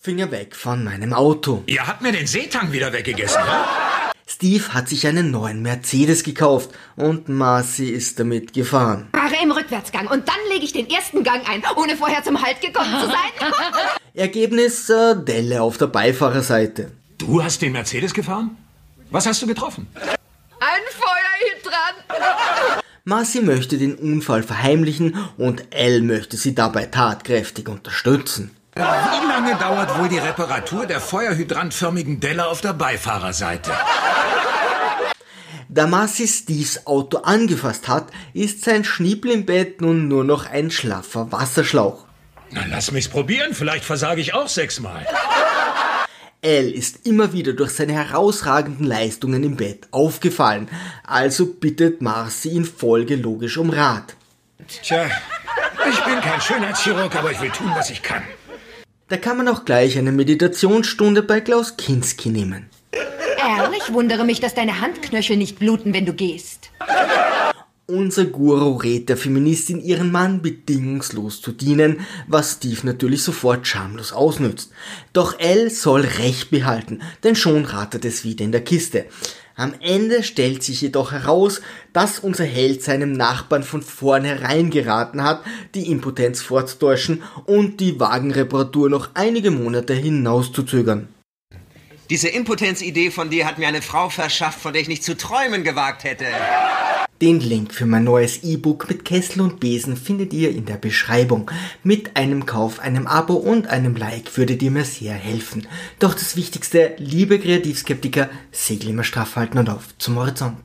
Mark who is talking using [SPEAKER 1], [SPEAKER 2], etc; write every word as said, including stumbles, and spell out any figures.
[SPEAKER 1] Finger weg von meinem Auto.
[SPEAKER 2] Ihr habt mir den Seetang wieder weggegessen, ja?
[SPEAKER 1] Steve hat sich einen neuen Mercedes gekauft und Marcy ist damit gefahren.
[SPEAKER 3] Fahre im Rückwärtsgang und dann lege ich den ersten Gang ein, ohne vorher zum Halt gekommen zu sein.
[SPEAKER 1] Ergebnis, äh, Delle auf der Beifahrerseite.
[SPEAKER 2] Du hast den Mercedes gefahren? Was hast du getroffen?
[SPEAKER 3] Ein Feuerhydrant.
[SPEAKER 1] Marcy möchte den Unfall verheimlichen und Elle möchte sie dabei tatkräftig unterstützen.
[SPEAKER 2] Wie lange dauert wohl die Reparatur der feuerhydrantförmigen Delle auf der Beifahrerseite?
[SPEAKER 1] Da Marcy Steves Auto angefasst hat, ist sein Schniepel im Bett nun nur noch ein schlaffer Wasserschlauch.
[SPEAKER 2] Na, lass mich's probieren, vielleicht versage ich auch sechsmal.
[SPEAKER 1] Elle ist immer wieder durch seine herausragenden Leistungen im Bett aufgefallen, also bittet Marcy ihn folgelogisch um Rat.
[SPEAKER 2] Tja, ich bin kein Schönheitschirurg, aber ich will tun, was ich kann.
[SPEAKER 1] Da kann man auch gleich eine Meditationsstunde bei Klaus Kinski nehmen.
[SPEAKER 3] Ehrlich, ich wundere mich, dass deine Handknöchel nicht bluten, wenn du gehst.
[SPEAKER 1] Unser Guru rät der Feministin, ihren Mann bedingungslos zu dienen, was Steve natürlich sofort schamlos ausnützt. Doch Elle soll Recht behalten, denn schon rattert es wieder in der Kiste. Am Ende stellt sich jedoch heraus, dass unser Held seinem Nachbarn von vornherein geraten hat, die Impotenz vorzutäuschen und die Wagenreparatur noch einige Monate hinauszuzögern.
[SPEAKER 4] Diese Impotenzidee von dir hat mir eine Frau verschafft, von der ich nicht zu träumen gewagt hätte.
[SPEAKER 1] Den Link für mein neues E-Book mit Kessel und Besen findet ihr in der Beschreibung. Mit einem Kauf, einem Abo und einem Like würdet ihr mir sehr helfen. Doch das Wichtigste, liebe Kreativskeptiker, Segel immer straff halten und auf zum Horizont.